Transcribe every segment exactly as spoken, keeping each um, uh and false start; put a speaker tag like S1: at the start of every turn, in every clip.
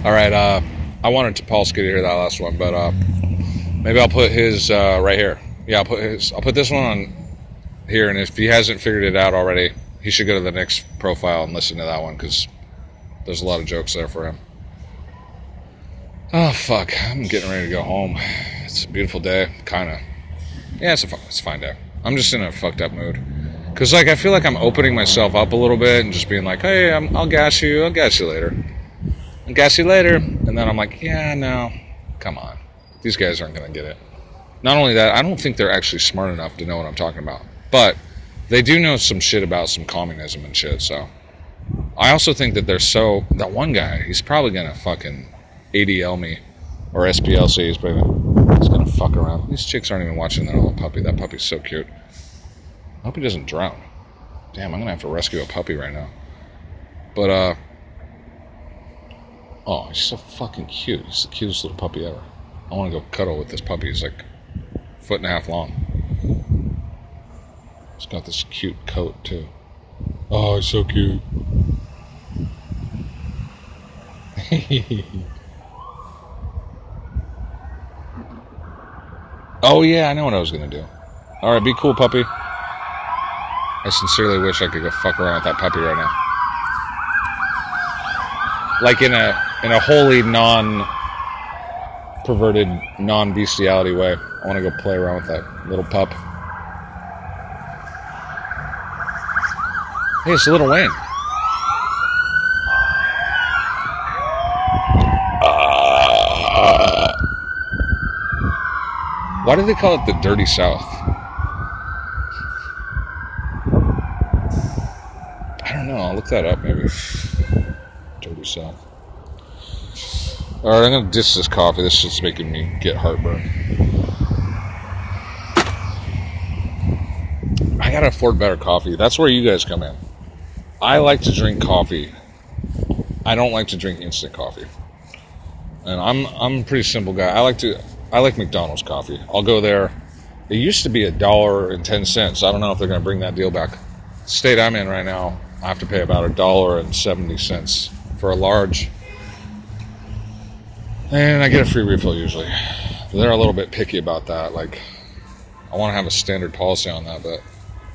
S1: All right. Uh, I wanted to Paul Skid to hear that last one, but uh, maybe I'll put his uh, right here. Yeah, I'll put his. I'll put this one on here, and if he hasn't figured it out already, he should go to the next profile and listen to that one because there's a lot of jokes there for him. Oh fuck! I'm getting ready to go home. It's a beautiful day, kind of. Yeah, it's a it's a fine day. I'm just in a fucked up mood. Cause like I feel like I'm opening myself up a little bit and just being like, hey, I'm, I'll gas you, I'll gas you later, I'll gas you later, and then I'm like, yeah, no, come on, these guys aren't gonna get it. Not only that, I don't think they're actually smart enough to know what I'm talking about, but they do know some shit about some communism and shit. So I also think that they're so that one guy, he's probably gonna fucking A D L me or S P L C. He's probably he's gonna fuck around. These chicks aren't even watching their little puppy. That puppy's so cute. I hope he doesn't drown. Damn, I'm gonna have to rescue a puppy right now. But, uh... oh, he's so fucking cute. He's the cutest little puppy ever. I want to go cuddle with this puppy. He's like a foot and a half long. He's got this cute coat, too. Oh, he's so cute. Oh, yeah, I know what I was gonna do. Alright, be cool, puppy. I sincerely wish I could go fuck around with that puppy right now. Like in a in a wholly non-perverted, non-bestiality way. I want to go play around with that little pup. Hey, it's Little Wayne. Uh, why do they call it the Dirty South? I don't know. I'll look that up maybe. Dirty South. Alright, I'm gonna dish this coffee. This shit's making me get heartburn. I gotta afford better coffee. That's where you guys come in. I like to drink coffee. I don't like to drink instant coffee. And I'm I'm a pretty simple guy. I like to I like McDonald's coffee. I'll go there. It used to be a dollar and ten cents. I don't know if they're gonna bring that deal back. The state I'm in right now, I have to pay about a dollar and seventy cents for a large. And I get a free refill usually. They're a little bit picky about that. Like, I want to have a standard policy on that, but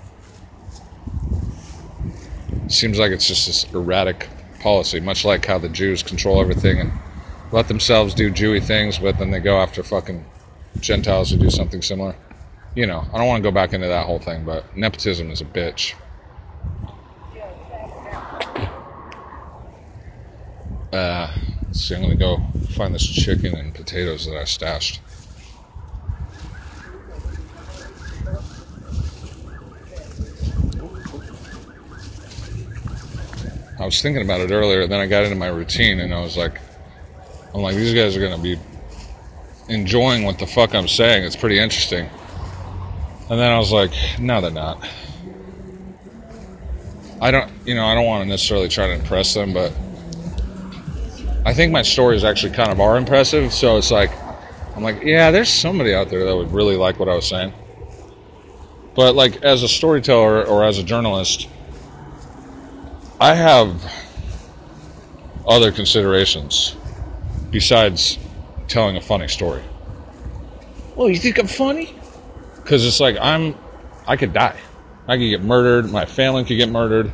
S1: it seems like it's just this erratic policy, much like how the Jews control everything and let themselves do Jewy things, but then they go after fucking Gentiles who do something similar. You know, I don't want to go back into that whole thing, but nepotism is a bitch. Uh, let's see, I'm going to go find this chicken and potatoes that I stashed. I was thinking about it earlier, then I got into my routine, and I was like, I'm like, these guys are going to be enjoying what the fuck I'm saying. It's pretty interesting. And then I was like, no, they're not. I don't, you know, I don't want to necessarily try to impress them, but I think my stories actually kind of are impressive. So it's like, I'm like, yeah, there's somebody out there that would really like what I was saying. But like, as a storyteller or as a journalist, I have other considerations besides telling a funny story. Well, you think I'm funny? Because it's like, I'm, I could die. I could get murdered. My family could get murdered.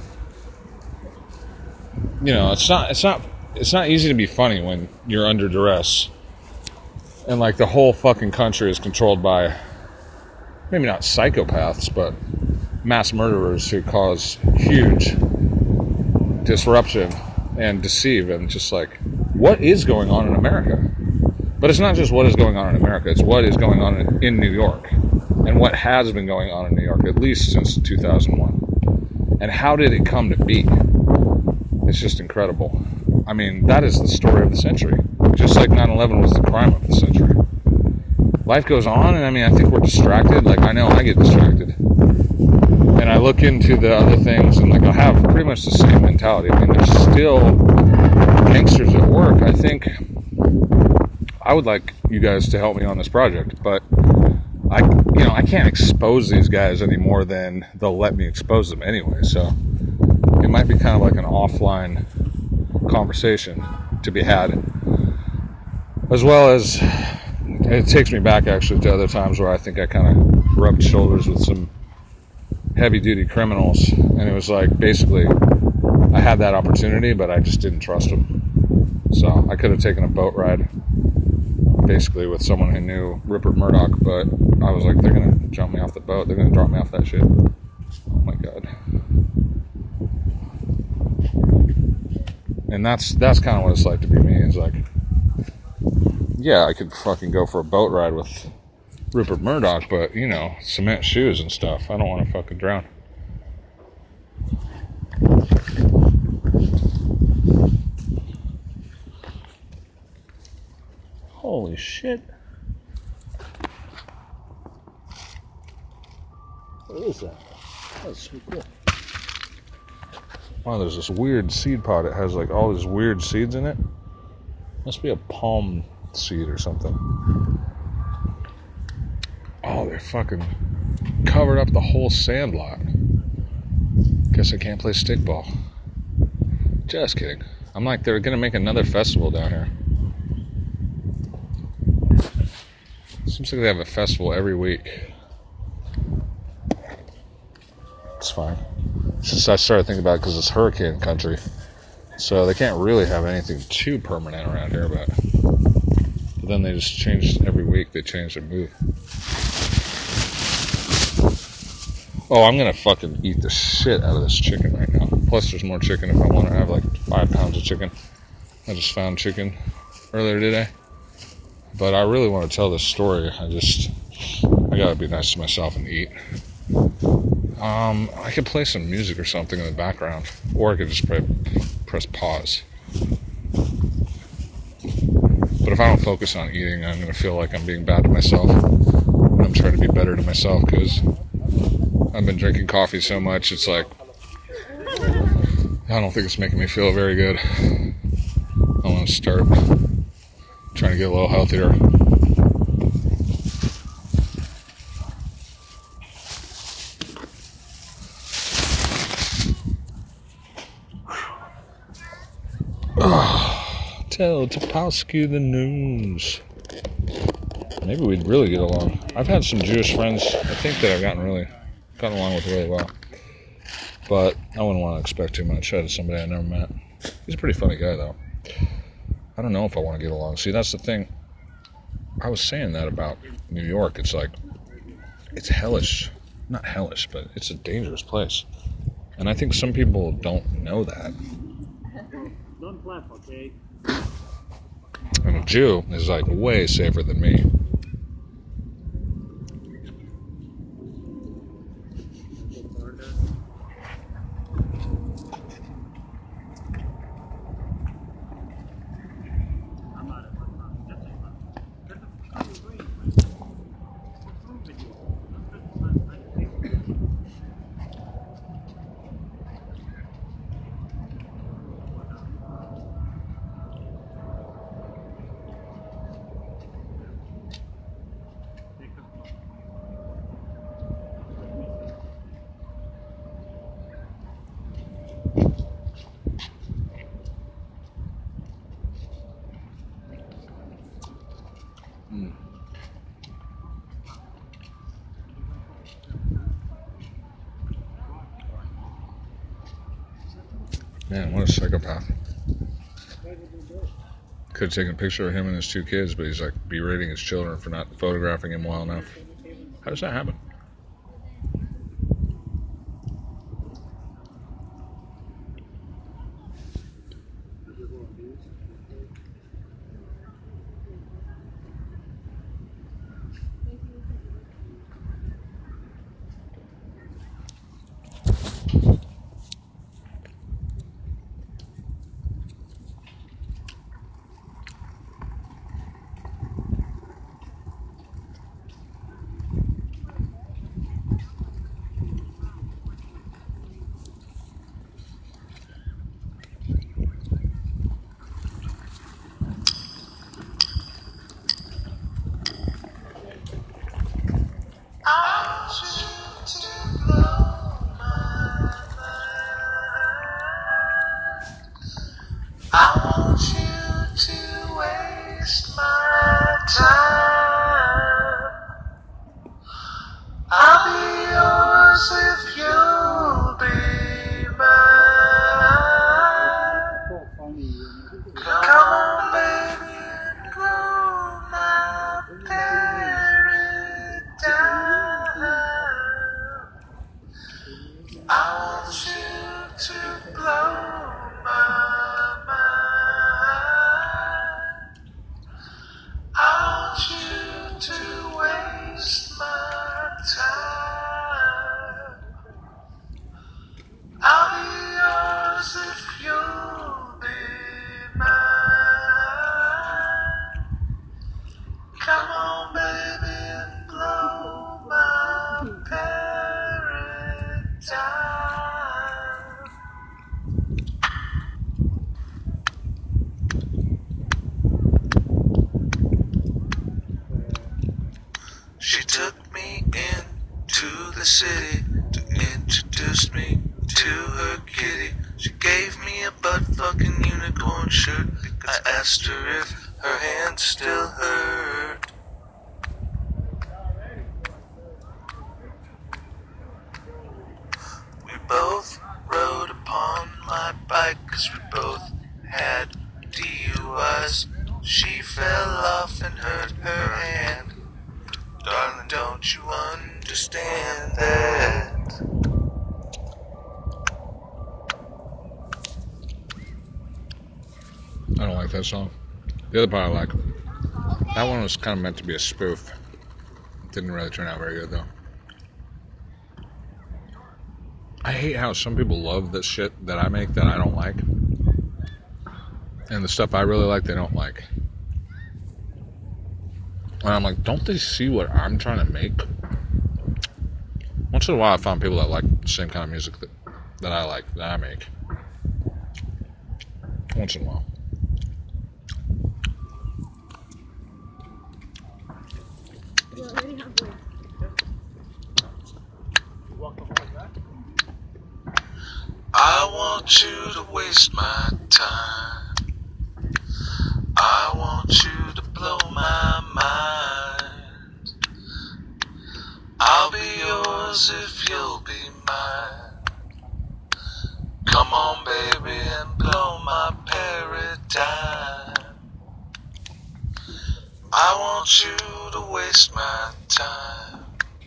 S1: You know, it's not, it's not, it's not easy to be funny when you're under duress. And like the whole fucking country is controlled by, maybe not psychopaths, but mass murderers who cause huge disruption and deceive. And just like, what is going on in America? But it's not just what is going on in America. It's what is going on in, in New York. And what has been going on in New York, at least since two thousand one. And how did it come to be? It's just incredible. I mean, that is the story of the century. Just like nine eleven was the crime of the century. Life goes on, and I mean, I think we're distracted. Like, I know I get distracted. And I look into the other things, and like, I have pretty much the same mentality. I mean, there's still gangsters at work. I think I would like you guys to help me on this project, but I, you know, I can't expose these guys any more than they'll let me expose them anyway. So it might be kind of like an offline conversation to be had. As well as it takes me back actually to other times where I think I kind of rubbed shoulders with some heavy duty criminals, and it was like basically I had that opportunity, but I just didn't trust them. So I could have taken a boat ride basically with someone who knew Rupert Murdoch, but I was like, they're gonna jump me off the boat, they're gonna drop me off that shit. Oh my god. And that's that's kind of what it's like to be me. It's like, yeah, I could fucking go for a boat ride with Rupert Murdoch, but, you know, cement shoes and stuff. I don't want to fucking drown. Holy shit. What is that? That's so cool. Wow, there's this weird seed pod. It has like all these weird seeds in it. Must be a palm seed or something. Oh, they're fucking covered up the whole sand lot. Guess I can't play stickball. Just kidding. I'm like, they're gonna make another festival down here. Seems like they have a festival every week. It's fine. Since I started thinking about it, because it's hurricane country, so they can't really have anything too permanent around here, but, but then they just change every week. They change their move. Oh, I'm gonna fucking eat the shit out of this chicken right now. Plus, there's more chicken if I want to have like five pounds of chicken. I just found chicken earlier today, but I really want to tell this story. I just, I gotta be nice to myself and eat. Um, I could play some music or something in the background, or I could just pray, press pause. But if I don't focus on eating, I'm going to feel like I'm being bad to myself. And I'm trying to be better to myself because I've been drinking coffee so much, it's like, I don't think it's making me feel very good. I want to start trying to get a little healthier. Oh, tell Topowski the news. Maybe we'd really get along. I've had some Jewish friends, I think, that I've gotten really gotten along with really well. But I wouldn't want to expect too much out of somebody I never met. He's a pretty funny guy, though. I don't know if I want to get along. See, that's the thing. I was saying that about New York. It's like, it's hellish. Not hellish, but it's a dangerous place. And I think some people don't know that.
S2: Don't laugh, okay?
S1: And a Jew is like way safer than me. Mm. Man, what a psychopath. Could have taken a picture of him and his two kids, but he's like berating his children for not photographing him well enough. How does that happen?
S3: Come on, baby, and blow my paradise. I want you to blow my mind. I want you to waste my time. I'll be yours if you'll be mine. Come on, baby, and blow my paradise. She took me in to the city to introduce me to her kitty. She gave me a butt-fucking unicorn shirt. I asked her if her hand still hurt. We both rode upon my bike 'cause we both had D U Is. She fell off and hurt her hand. Darling, don't you understand that?
S1: I don't like that song. The other part I like. That one was kind of meant to be a spoof. It didn't really turn out very good, though. I hate how some people love the shit that I make that I don't like. And the stuff I really like, they don't like. And I'm like, don't they see what I'm trying to make? Once in a while, I find people that like the same kind of music that, that I like, that I make. Once in a while.
S2: You're already halfway. You walk the whole way back?
S3: I want you to waste my time. I want you to blow my mind. I'll be yours if you'll be mine. Come on, baby, and blow my paradigm. I want you to waste my time.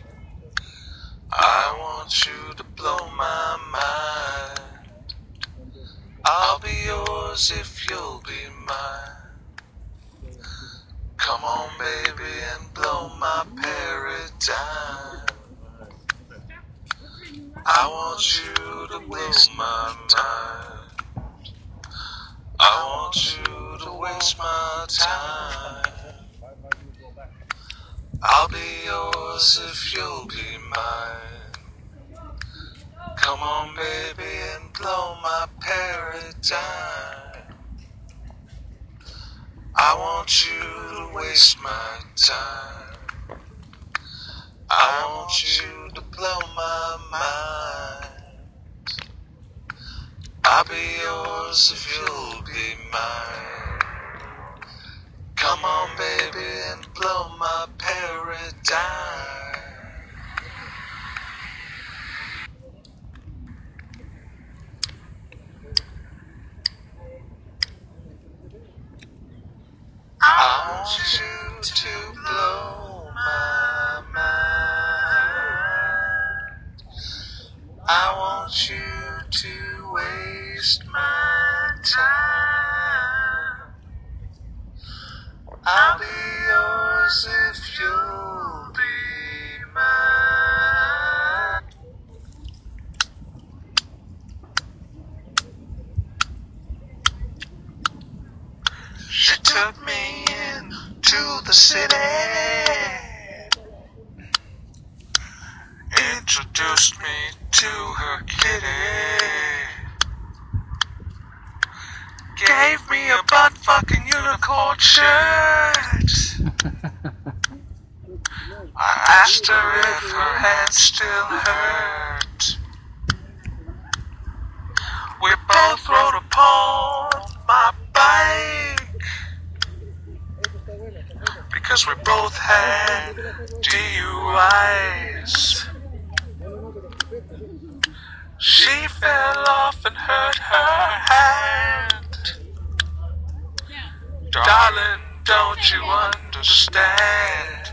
S3: I want you to blow my mind. I'll be yours if you'll be mine. Come on, baby, and blow my paradigm. I want you to waste my time. I want you to waste my time. I'll be yours if you'll be mine. Come on, baby, and blow my paradigm. I want you to waste my time. I want you to blow my mind. I'll be yours if you'll be mine. Come on, baby, and blow my paradigm. I want you to blow my mind. I want you to waste my time. I'll be yours if you'll be mine. She took me in to the city, introduced me to her kitty, gave me a butt-fucking unicorn shirt. I asked her if her hand still hurt. We both rode upon my bike because we both had D U Is. She fell off and hurt her hand. Darling, don't you understand?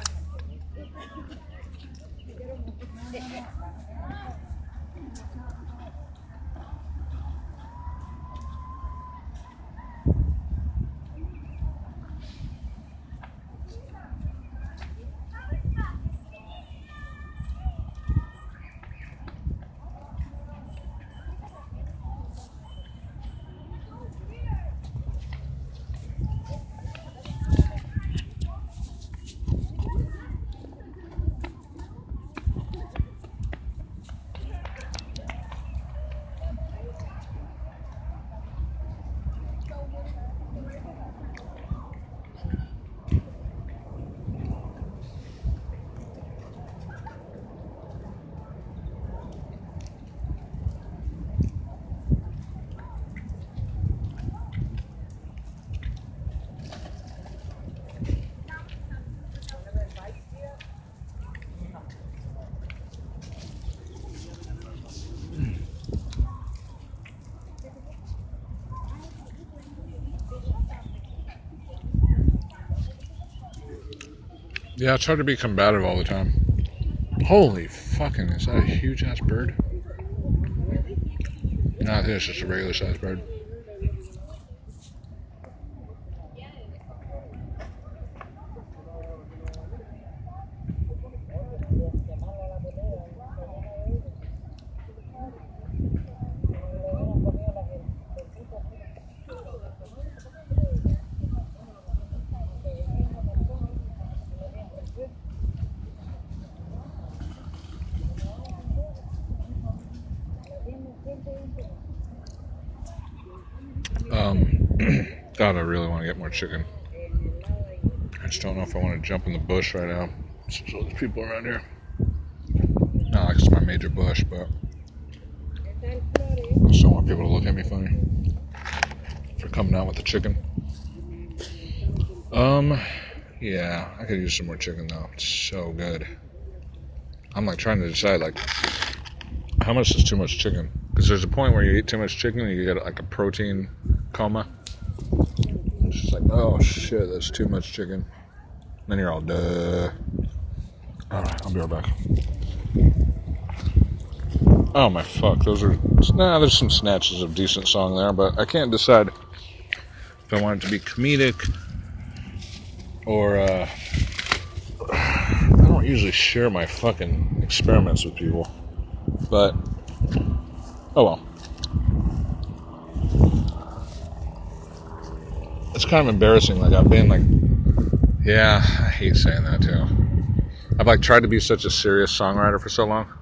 S1: Yeah, it's hard to be combative all the time. Holy fucking, is that a huge ass bird? No, I think it's just a regular sized bird. Um, God, I really want to get more chicken. I just don't know if I want to jump in the bush right now. There's all these people around here. Not like it's my major bush, but I just don't want people to look at me funny for coming out with the chicken. Um, yeah, I could use some more chicken though. It's so good. I'm like trying to decide like how much is too much chicken, because there's a point where you eat too much chicken and you get like a protein coma. It's just like, oh shit, that's too much chicken. Then you're all duh. All right, I'll be right back. Oh my fuck, those are nah. There's some snatches of decent song there, but I can't decide if I want it to be comedic or uh, I don't usually share my fucking experiments with people, but oh well. It's kind of embarrassing. Like I've been like, yeah, I hate saying that too. I've like tried to be such a serious songwriter for so long.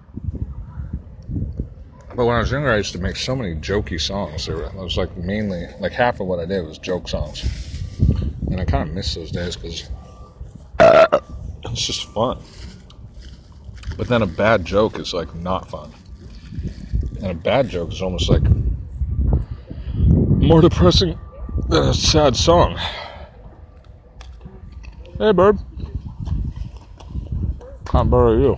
S1: But when I was younger, I used to make so many jokey songs. It was like mainly, like half of what I did was joke songs. And I kind of miss those days because it's just fun. But then a bad joke is like not fun. And a bad joke is almost like more depressing than a sad song. Hey, bird. Can't borrow you.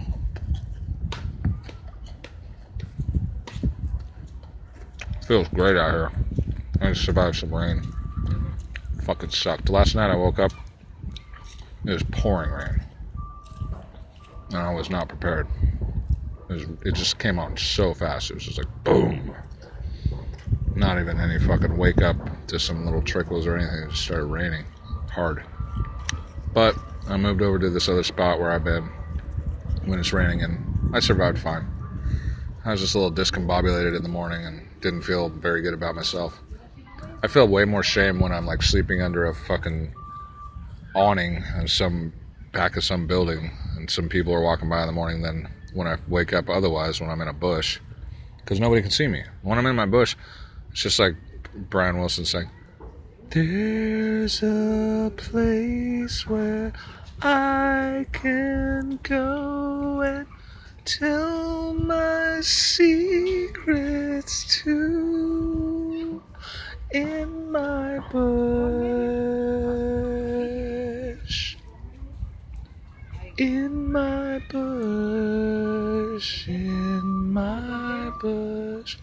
S1: Feels great out here. I just survived some rain. Fucking sucked. Last night I woke up, it was pouring rain. And I was not prepared. It, was, it just came on so fast. It was just like, boom. Not even any fucking wake up to some little trickles or anything. It just started raining hard. But I moved over to this other spot where I've been when it's raining, and I survived fine. I was just a little discombobulated in the morning and didn't feel very good about myself. I feel way more shame when I'm like sleeping under a fucking awning in some back of some building and some people are walking by in the morning than when I wake up otherwise when I'm in a bush, because nobody can see me. When I'm in my bush, it's just like Brian Wilson saying, "There's a place where I can go and tell my secrets to, in my bush, in my bush, in my bush."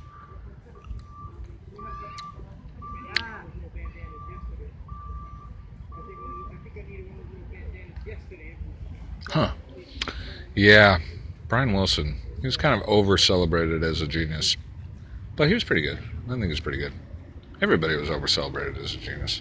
S1: Huh. Yeah. Brian Wilson. He was kind of over celebrated as a genius. But he was pretty good. I think he was pretty good. Everybody was over celebrated as a genius.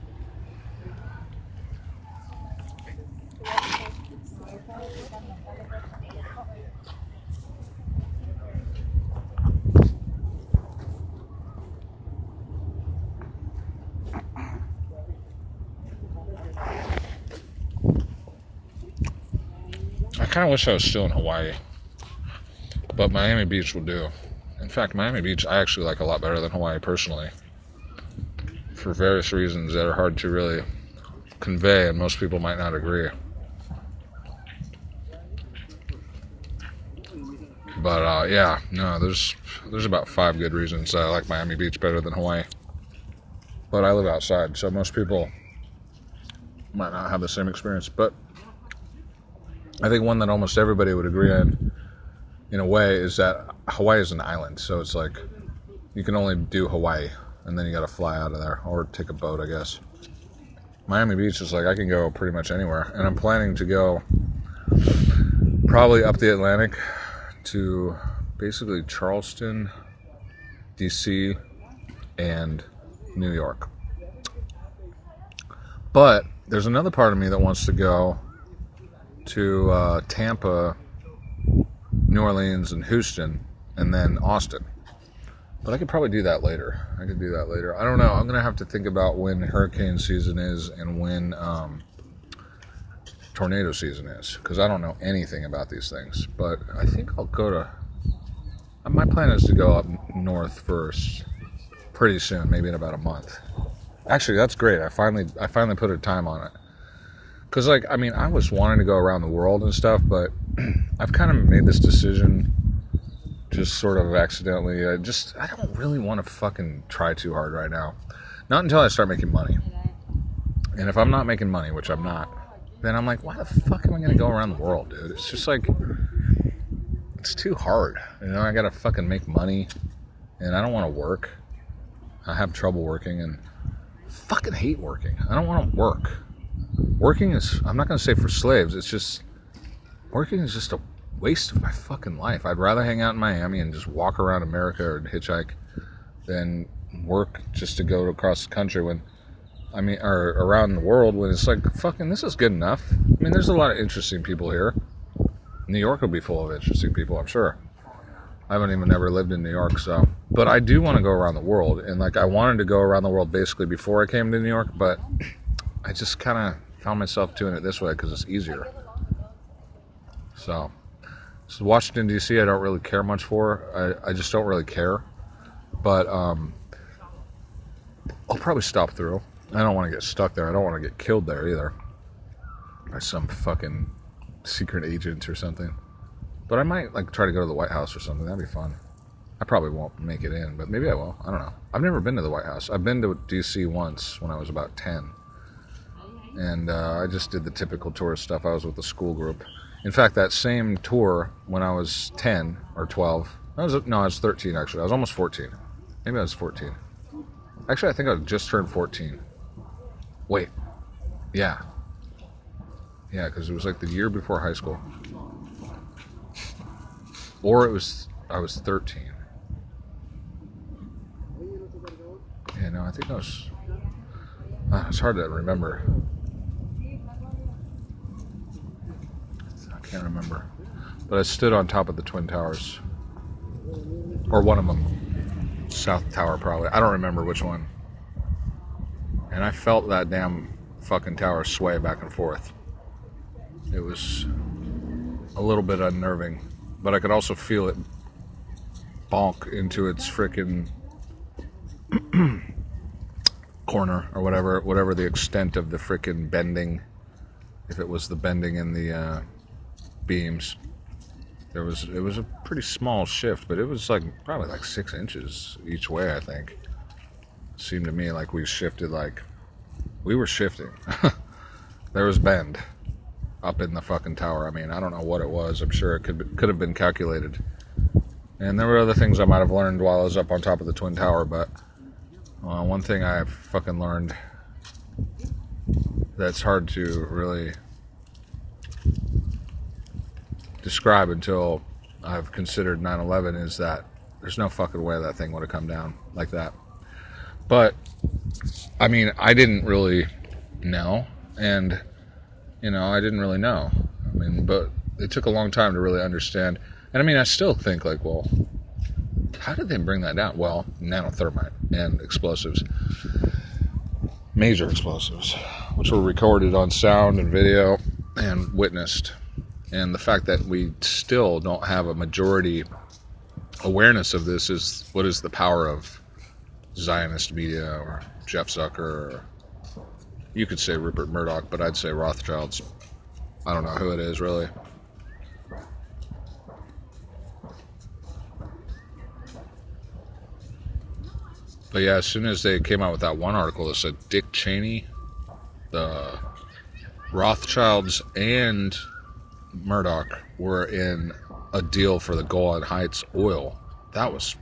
S1: I kind of wish I was still in Hawaii. But Miami Beach will do. In fact, Miami Beach I actually like a lot better than Hawaii personally. For various reasons that are hard to really convey, and most people might not agree. But uh, yeah, no, there's there's about five good reasons that I like Miami Beach better than Hawaii. But I live outside, so most people might not have the same experience. But I think one that almost everybody would agree on, in a way, is that Hawaii is an island. So it's like you can only do Hawaii, and then you got to fly out of there or take a boat, I guess. Miami Beach is like I can go pretty much anywhere, and I'm planning to go probably up the Atlantic to basically Charleston, D C, and New York. But there's another part of me that wants to go to uh, Tampa, New Orleans, and Houston, and then Austin. But I could probably do that later. I could do that later. I don't know. I'm going to have to think about when hurricane season is and when um, tornado season is, because I don't know anything about these things. But I think I'll go to... My plan is to go up north first pretty soon, maybe in about a month. Actually, that's great. I finally I finally put a time on it. Because, like, I mean, I was wanting to go around the world and stuff, but I've kind of made this decision just sort of accidentally. I just, I don't really want to fucking try too hard right now. Not until I start making money. And if I'm not making money, which I'm not, then I'm like, why the fuck am I going to go around the world, dude? It's just like, it's too hard. You know, I got to fucking make money, and I don't want to work. I have trouble working, and fucking hate working. I don't want to work. Working is, I'm not going to say for slaves, it's just, working is just a waste of my fucking life. I'd rather hang out in Miami and just walk around America or hitchhike than work just to go across the country when, I mean, or around the world when it's like, fucking, this is good enough. I mean, there's a lot of interesting people here. New York will be full of interesting people, I'm sure. I haven't even ever lived in New York, so. But I do want to go around the world, and like I wanted to go around the world basically before I came to New York, but I just kind of found myself doing it this way because it's easier. So, so Washington, D C I don't really care much for. I, I just don't really care. But um, I'll probably stop through. I don't want to get stuck there. I don't want to get killed there either by some fucking secret agent or something. But I might like try to go to the White House or something. That'd be fun. I probably won't make it in, but maybe I will. I don't know. I've never been to the White House. I've been to D C once when I was about ten. And uh, I just did the typical tourist stuff. I was with the school group. In fact, that same tour when I was ten or twelve. I was, no, I was thirteen actually. I was almost fourteen. Maybe I was fourteen. Actually, I think I just turned fourteen. Wait. Yeah. Yeah, because it was like the year before high school. Or it was, I was thirteen. Yeah, no, I think I was, uh, it's hard to remember. I can't remember. But I stood on top of the Twin Towers. Or one of them. South Tower, probably. I don't remember which one. And I felt that damn fucking tower sway back and forth. It was a little bit unnerving. But I could also feel it bonk into its frickin' corner or whatever, whatever the extent of the frickin' bending. If it was the bending in the uh, beams. There was, it was a pretty small shift, but it was like probably like six inches each way, I think. It seemed to me like we shifted like, we were shifting. There was bend up in the fucking tower. I mean, I don't know what it was. I'm sure it could could have been calculated. And there were other things I might have learned while I was up on top of the Twin Tower, but uh, one thing I fucking learned that's hard to really describe until I've considered nine eleven is that there's no fucking way that thing would have come down like that. But, I mean, I didn't really know, and, you know, I didn't really know. I mean, but it took a long time to really understand. And, I mean, I still think, like, well, how did they bring that down? Well, nanothermite and explosives. Major explosives, which were recorded on sound and video and witnessed. And the fact that we still don't have a majority awareness of this is what is the power of Zionist media or Jeff Zucker, or you could say Rupert Murdoch, but I'd say Rothschilds. I don't know who it is really. But yeah, as soon as they came out with that one article that said Dick Cheney, the Rothschilds, and Murdoch were in a deal for the Golan Heights oil, that was...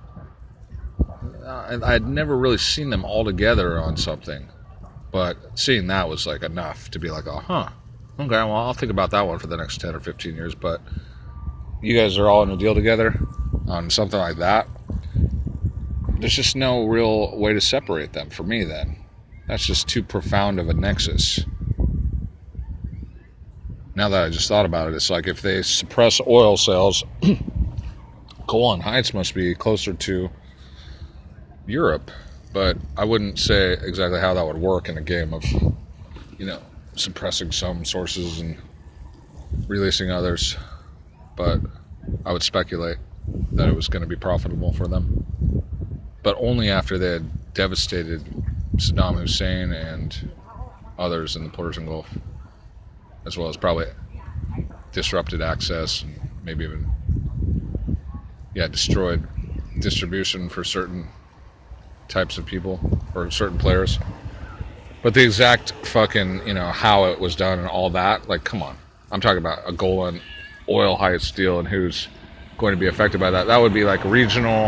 S1: I'd never really seen them all together on something, but seeing that was like enough to be like, oh, huh, okay, well, I'll think about that one for the next ten or fifteen years, but you guys are all in a deal together on something like that. There's just no real way to separate them for me then. That's just too profound of a nexus. Now that I just thought about it, it's like if they suppress oil sales, Golan Heights must be closer to Europe, but I wouldn't say exactly how that would work in a game of, you know, suppressing some sources and releasing others, but I would speculate that it was going to be profitable for them, but only after they had devastated Saddam Hussein and others in the Persian Gulf, as well as probably disrupted access and maybe even, yeah, destroyed distribution for certain types of people or certain players. But the exact fucking, you know, how it was done and all that, like, come on. I'm talking about a Golan oil Heights deal and who's going to be affected by that. That would be like regional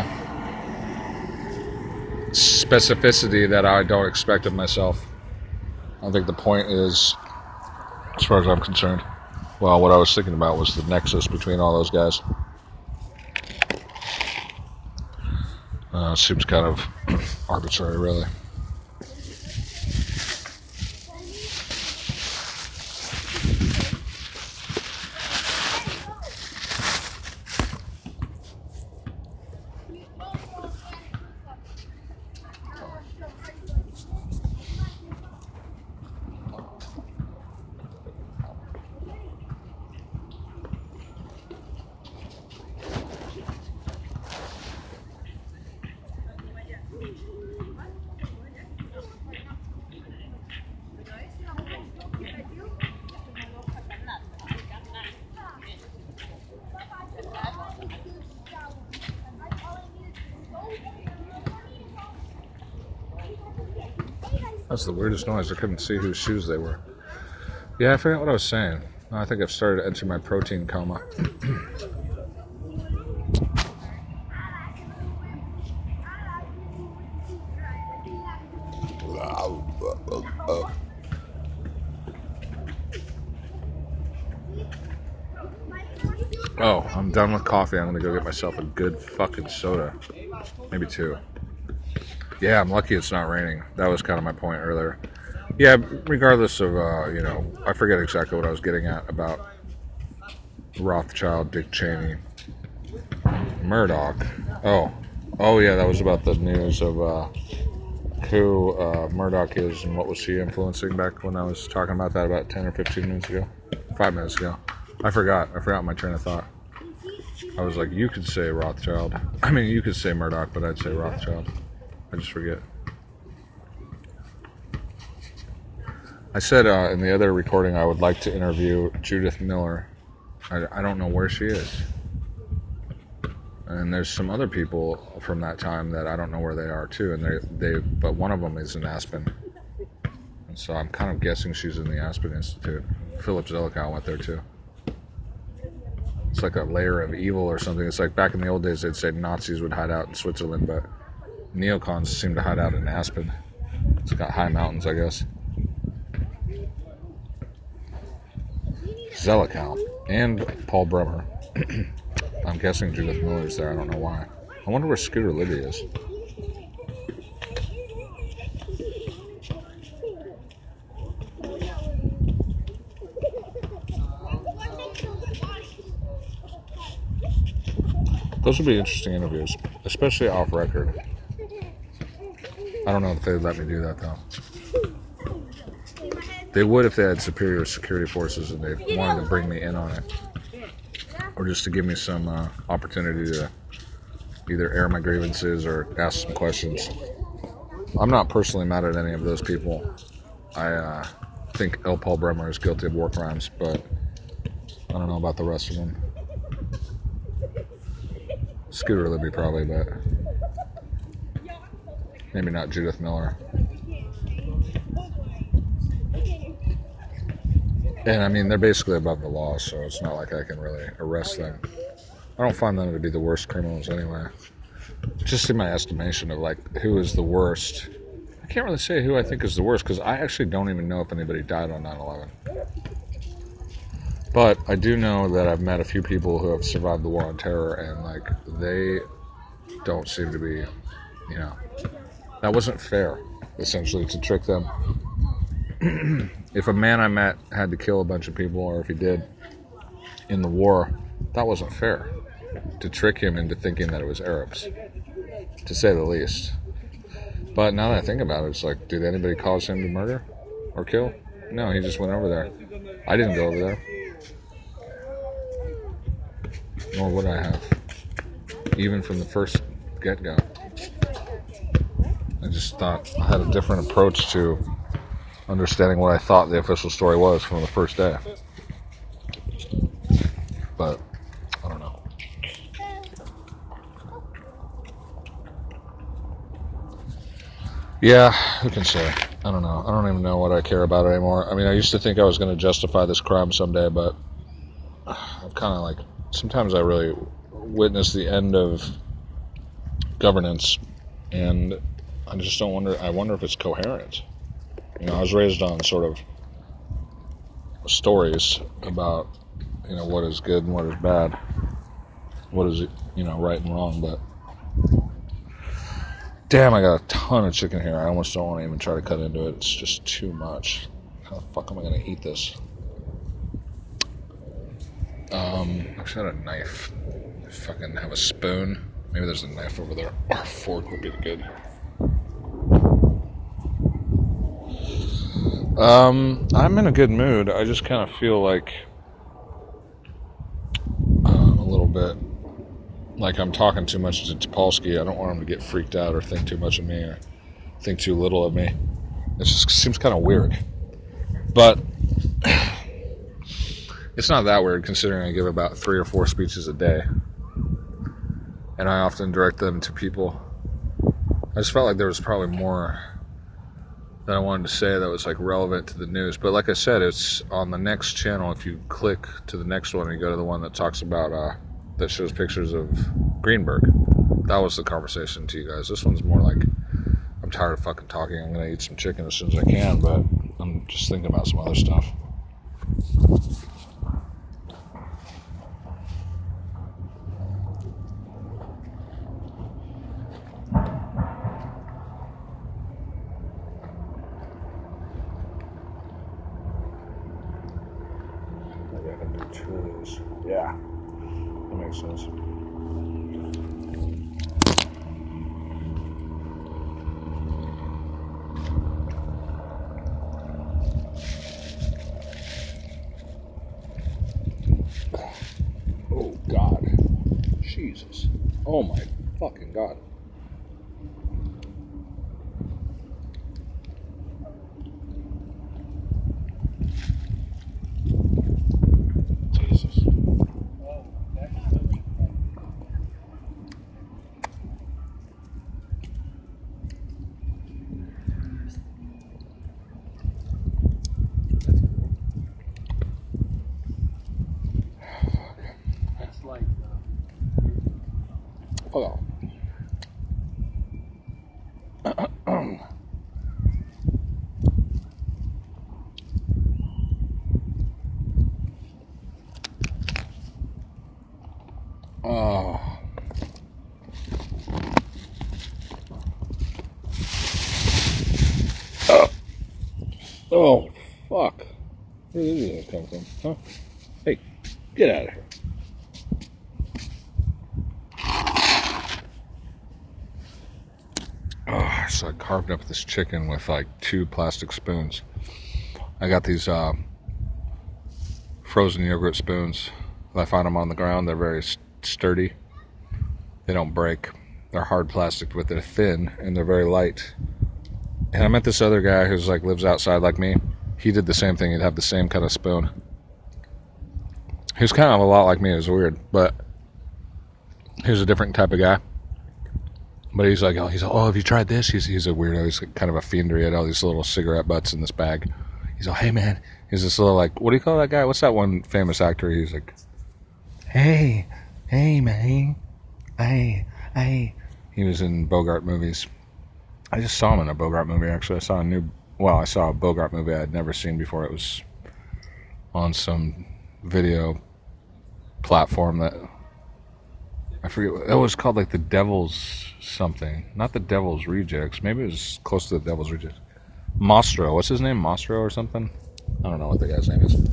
S1: specificity that I don't expect of myself. I think the point is, as far as I'm concerned, well, what I was thinking about was the nexus between all those guys. Uh, seems kind of arbitrary, really. That's the weirdest noise. I couldn't see whose shoes they were. Yeah, I forgot what I was saying. I think I've started to enter my protein coma. Oh, I'm done with coffee. I'm going to go get myself a good fucking soda. Maybe two. Yeah, I'm lucky it's not raining. That was kind of my point earlier. Yeah, regardless of, uh, you know, I forget exactly what I was getting at about Rothschild, Dick Cheney, Murdoch. Oh, oh yeah, that was about the news of uh, who uh, Murdoch is and what was he influencing back when I was talking about that about ten or fifteen minutes ago? Five minutes ago. I forgot. I forgot my train of thought. I was like, you could say Rothschild. I mean, you could say Murdoch, but I'd say Rothschild. I just forget. I said uh, in the other recording I would like to interview Judith Miller. I, I don't know where she is. And there's some other people from that time that I don't know where they are too. And they, they, but one of them is in Aspen. And so I'm kind of guessing she's in the Aspen Institute. Philip Zelikow went there too. It's like a layer of evil or something. It's like back in the old days they'd say Nazis would hide out in Switzerland, but neocons seem to hide out in Aspen. It's got high mountains, I guess. Zelikow. And Paul Bremer. I'm guessing Judith Miller's there. I don't know why. I wonder where Scooter Libby is. Those would be interesting interviews, especially off record. I don't know if they'd let me do that, though. They would if they had superior security forces and they wanted to bring me in on it. Or just to give me some uh, opportunity to either air my grievances or ask some questions. I'm not personally mad at any of those people. I uh, think L. Paul Bremer is guilty of war crimes, but I don't know about the rest of them. Scooter Libby probably, but maybe not Judith Miller. And I mean, they're basically above the law, so it's not like I can really arrest them. I don't find them to be the worst criminals anyway. Just in my estimation of like who is the worst. I can't really say who I think is the worst because I actually don't even know if anybody died on nine eleven. But I do know that I've met a few people who have survived the war on terror, and like they don't seem to be, you know, that wasn't fair, essentially, to trick them. If a man I met had to kill a bunch of people, or if he did in the war, that wasn't fair. To trick him into thinking that it was Arabs, to say the least. But now that I think about it, it's like, did anybody cause him to murder or kill? No, he just went over there. I didn't go over there. Nor would I have. Even from the first get-go. I just thought I had a different approach to understanding what I thought the official story was from the first day. But, I don't know. Yeah, who can say? I don't know. I don't even know what I care about anymore. I mean, I used to think I was going to justify this crime someday, but I've kind of like, sometimes I really witness the end of governance, and I just don't wonder, I wonder if it's coherent. You know, I was raised on sort of stories about, you know, what is good and what is bad, what is, you know, right and wrong, but damn, I got a ton of chicken here. I almost don't want to even try to cut into it. It's just too much. How the fuck am I going to eat this? Um, I should have a knife. Fucking have a spoon. Maybe there's a knife over there. Or a fork would be good. Um, I'm in a good mood. I just kind of feel like um, a little bit like I'm talking too much to Topolsky. I don't want him to get freaked out or think too much of me or think too little of me. It just seems kind of weird. But it's not that weird considering I give about three or four speeches a day. And I often direct them to people. I just felt like there was probably more that I wanted to say that was like relevant to the news. But like I said, it's on the next channel. If you click to the next one and you go to the one that talks about, uh, that shows pictures of Greenberg, that was the conversation to you guys. This one's more like, I'm tired of fucking talking. I'm going to eat some chicken as soon as I can, but I'm just thinking about some other stuff. Maybe I can do two of these. Yeah, that makes sense. Oh, God. Jesus. Oh, my fucking God. Jesus.
S2: It's like, uh,
S1: Oh. Oh. Oh. Oh, fuck. Where did this come from? Huh? Hey, get out of here. Oh, so I carved up this chicken with like two plastic spoons. I got these uh, frozen yogurt spoons. I found them on the ground. They're very sturdy. They don't break. They're hard plastic, but they're thin and they're very light. And I met this other guy who's like lives outside like me. He did the same thing. He'd have the same kind of spoon. He was kind of a lot like me. It was weird, but he was a different type of guy. But he's like, oh, he's like, oh, have you tried this? He's he's a weirdo. He's kind of a fiender. He had all these little cigarette butts in this bag. He's like, hey man, he's this little like, what do you call that guy? What's that one famous actor? He's like, hey, hey man, hey, hey. He was in Bogart movies. I just saw him in a Bogart movie. Actually, I saw a new, well, I saw a Bogart movie I had never seen before. It was on some video platform that I forget. It was called like the Devil's something, not the Devil's Rejects. Maybe it was close to the Devil's Rejects. Mastro. What's his name? Mastro or something? I don't know what the guy's name is.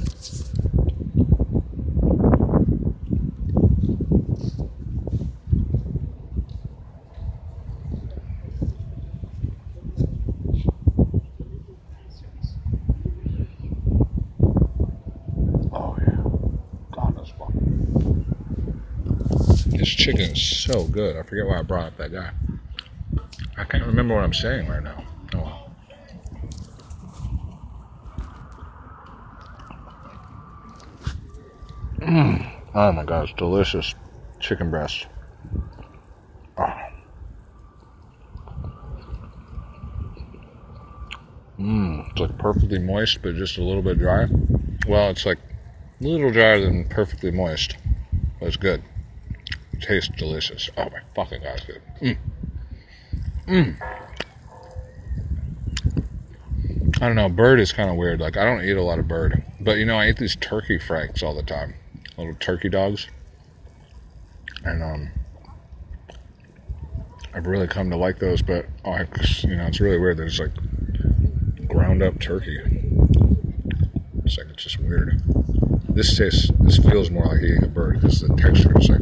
S1: Oh yeah, God, that's fun. This chicken is so good. I forget why I brought up that guy. I can't remember what I'm saying right now. Oh well. Mm. Oh my God, it's delicious. Chicken breast. Oh. Mmm, it's like perfectly moist, but just a little bit dry. Well, it's like a little drier than perfectly moist, but it's good. It tastes delicious. Oh my fucking God, it's good. Mmm. Mmm. I don't know, bird is kind of weird. Like, I don't eat a lot of bird. But, you know, I eat these turkey franks all the time. Little turkey dogs. And, um, I've really come to like those, but, oh, you know, it's really weird. There's, like, ground up turkey. It's like, it's just weird. This tastes, this feels more like eating a bird because the texture is like...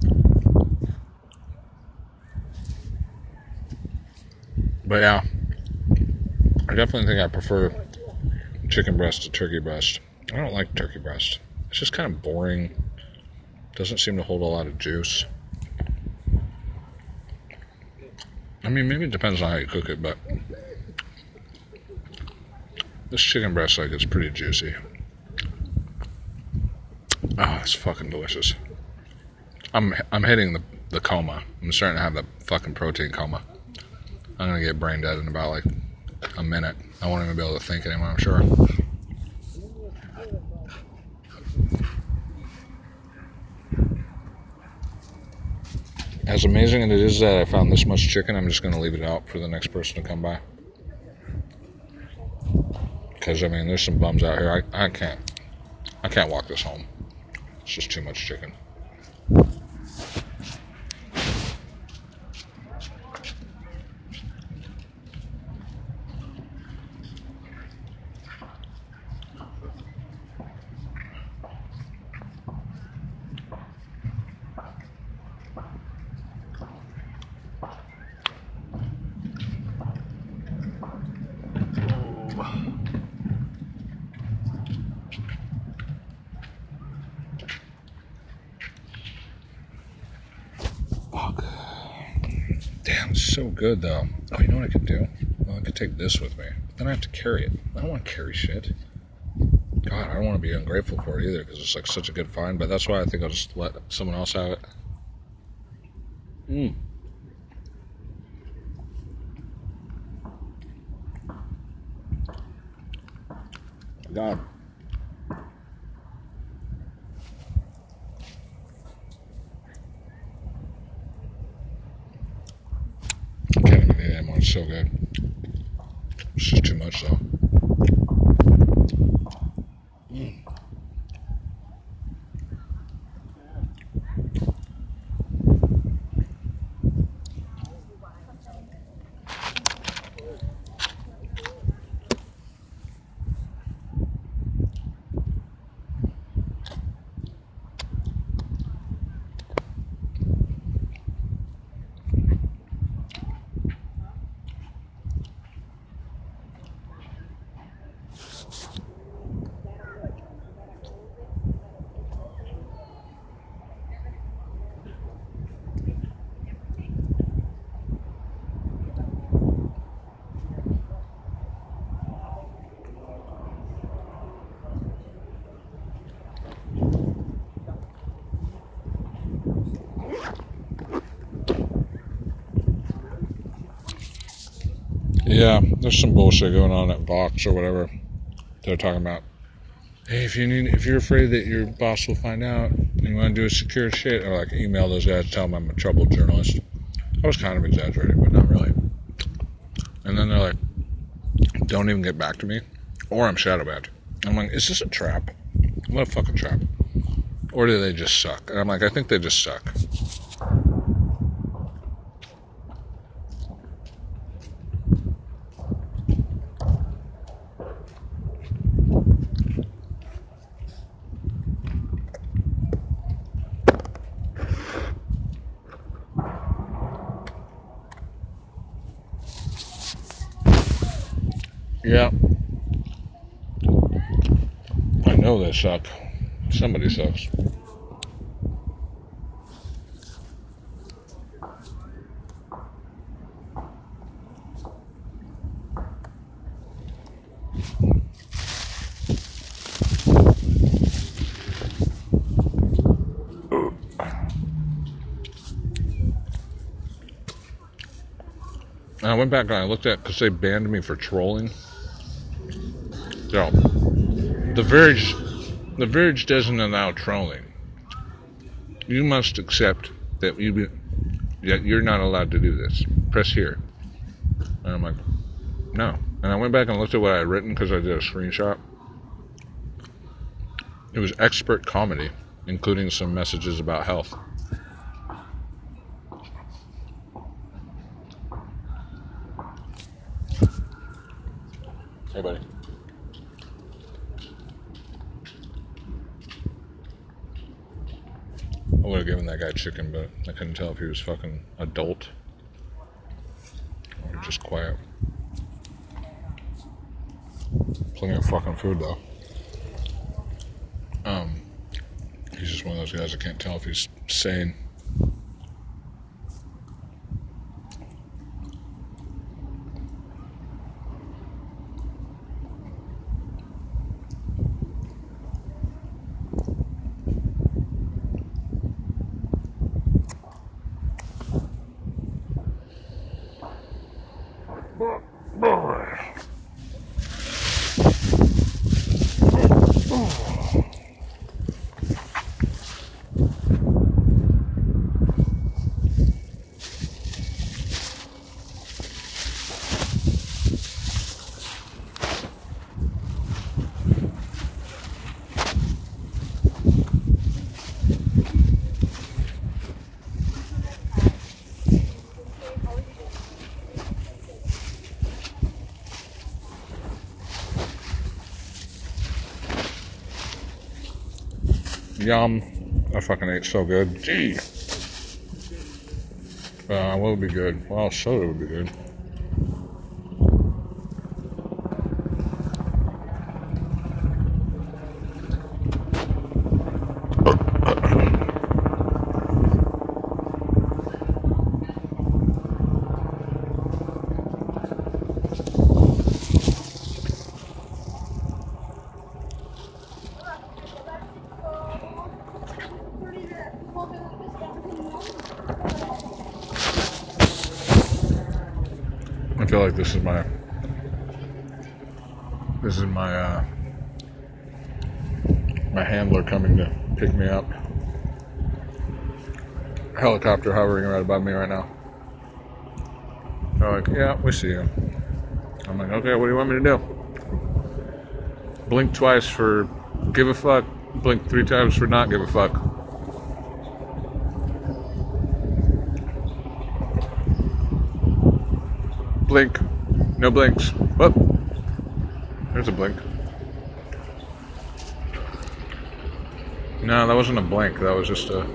S1: But, yeah. I definitely think I prefer chicken breast to turkey breast. I don't like turkey breast. It's just kind of boring. Doesn't seem to hold a lot of juice. I mean, maybe it depends on how you cook it, but this chicken breast, like, it's pretty juicy. Oh, it's fucking delicious. I'm I'm hitting the, the coma. I'm starting to have the fucking protein coma. I'm gonna get brain dead in about like a minute. I won't even be able to think anymore, I'm sure. As amazing as it is that I found this much chicken, I'm just gonna leave it out for the next person to come by. Because I mean, there's some bums out here. I, I can't I can't walk this home. It's just too much chicken. Fuck. Damn, it's so good though. Oh, you know what I could do? Well, I could take this with me. But then I have to carry it. I don't want to carry shit. God, I don't want to be ungrateful for it either because it's like such a good find. But that's why I think I'll just let someone else have it. Mmm. God. I can't even eat it anymore. It's so good. It's just too much though. Mm. Yeah, there's some bullshit going on at Vox or whatever. They're talking about, hey, if you need, if you're afraid that your boss will find out and you want to do a secure shit, or like email those guys, tell them I'm a troubled journalist. I was kind of exaggerating, but not really. And then they're like, don't even get back to me, or I'm shadow banned. I'm like, is this a trap? What a fucking trap. Or do they just suck? And I'm like, I think they just suck. Yeah. I know they suck. Somebody sucks. And I went back and I looked at, because they banned me for trolling. So, the Verge, the Verge doesn't allow trolling. You must accept that you be, that you're not allowed to do this. Press here. And I'm like, no. And I went back and looked at what I had written because I did a screenshot. It was expert comedy, including some messages about health. Hey, buddy. I would have given that guy chicken, but I couldn't tell if he was fucking adult or just quiet. Plenty of fucking food, though. Um, he's just one of those guys I can't tell if he's sane. Yum. I fucking ate so good. Gee. Uh, what would be good? Well, soda would be good. I feel like this is my this is my uh, my handler coming to pick me up. Helicopter hovering right above me right now. They're like, yeah, we see you. I'm like, okay, what do you want me to do? Blink twice for give a fuck. Blink three times for not give a fuck. Blink. No blinks. Whoop. There's a blink. No, that wasn't a blink. That was just a...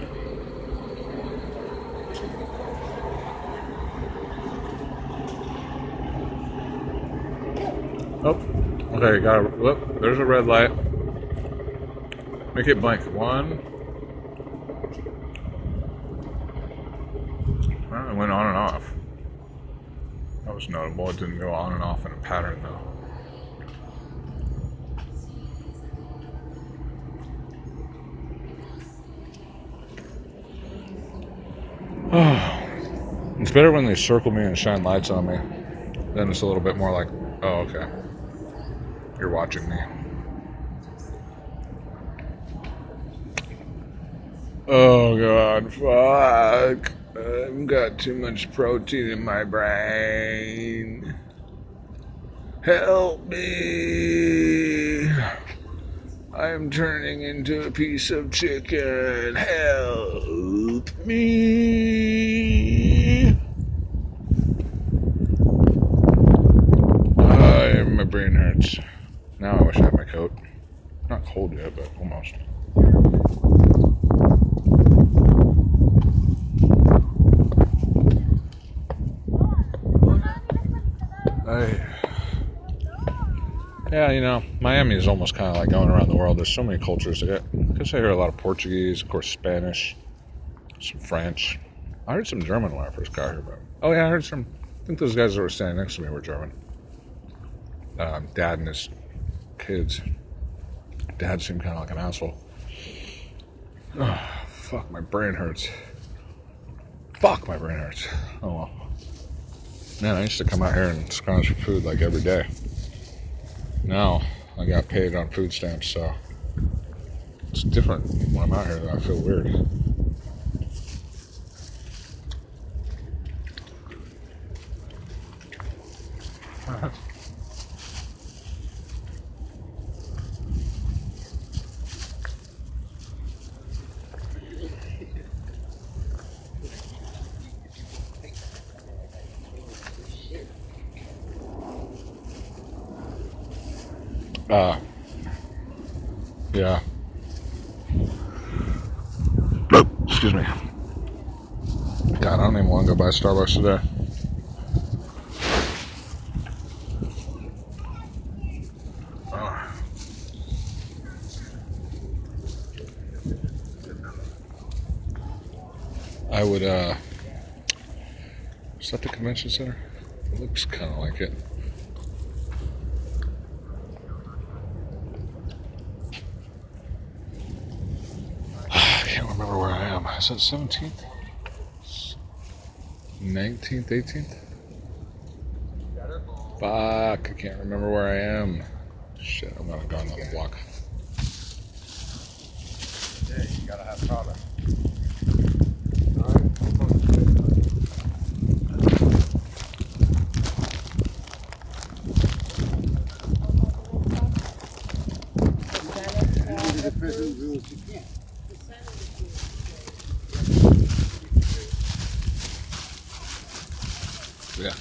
S1: Oh. Okay, got a... Whoop. There's a red light. Make it blink. One. Well, it went on and off. That was notable. It didn't go on and off in a pattern, though. It's better when they circle me and shine lights on me. Then it's a little bit more like, oh, okay, you're watching me. Oh, God, fuck. I've got too much protein in my brain. Help me. I am turning into a piece of chicken. Help me. Uh, my brain hurts. Now I wish I had my coat. Not cold yet, but almost. I, yeah, you know, Miami is almost kind of like going around the world. There's so many cultures. I guess I hear a lot of Portuguese, of course, Spanish, some French. I heard some German when I first got here. But, oh, yeah, I heard some. I think those guys that were standing next to me were German. Um, Dad and his kids. Dad seemed kind of like an asshole. Oh, fuck, my brain hurts. Fuck, my brain hurts. Oh, well. Man, I used to come out here and scrounge for food like every day. Now, I got paid on food stamps, so it's different when I'm out here, though. I feel weird. Uh, yeah. Excuse me. God, I don't even want to go buy Starbucks today. Oh. I would, uh... is that the convention center? It looks kind of like it. I can't remember where I am. Is that seventeenth? nineteenth, eighteenth? Fuck, I can't remember where I am. Shit, I'm gonna go on the block.
S4: Yeah, you gotta have product.
S1: Yeah.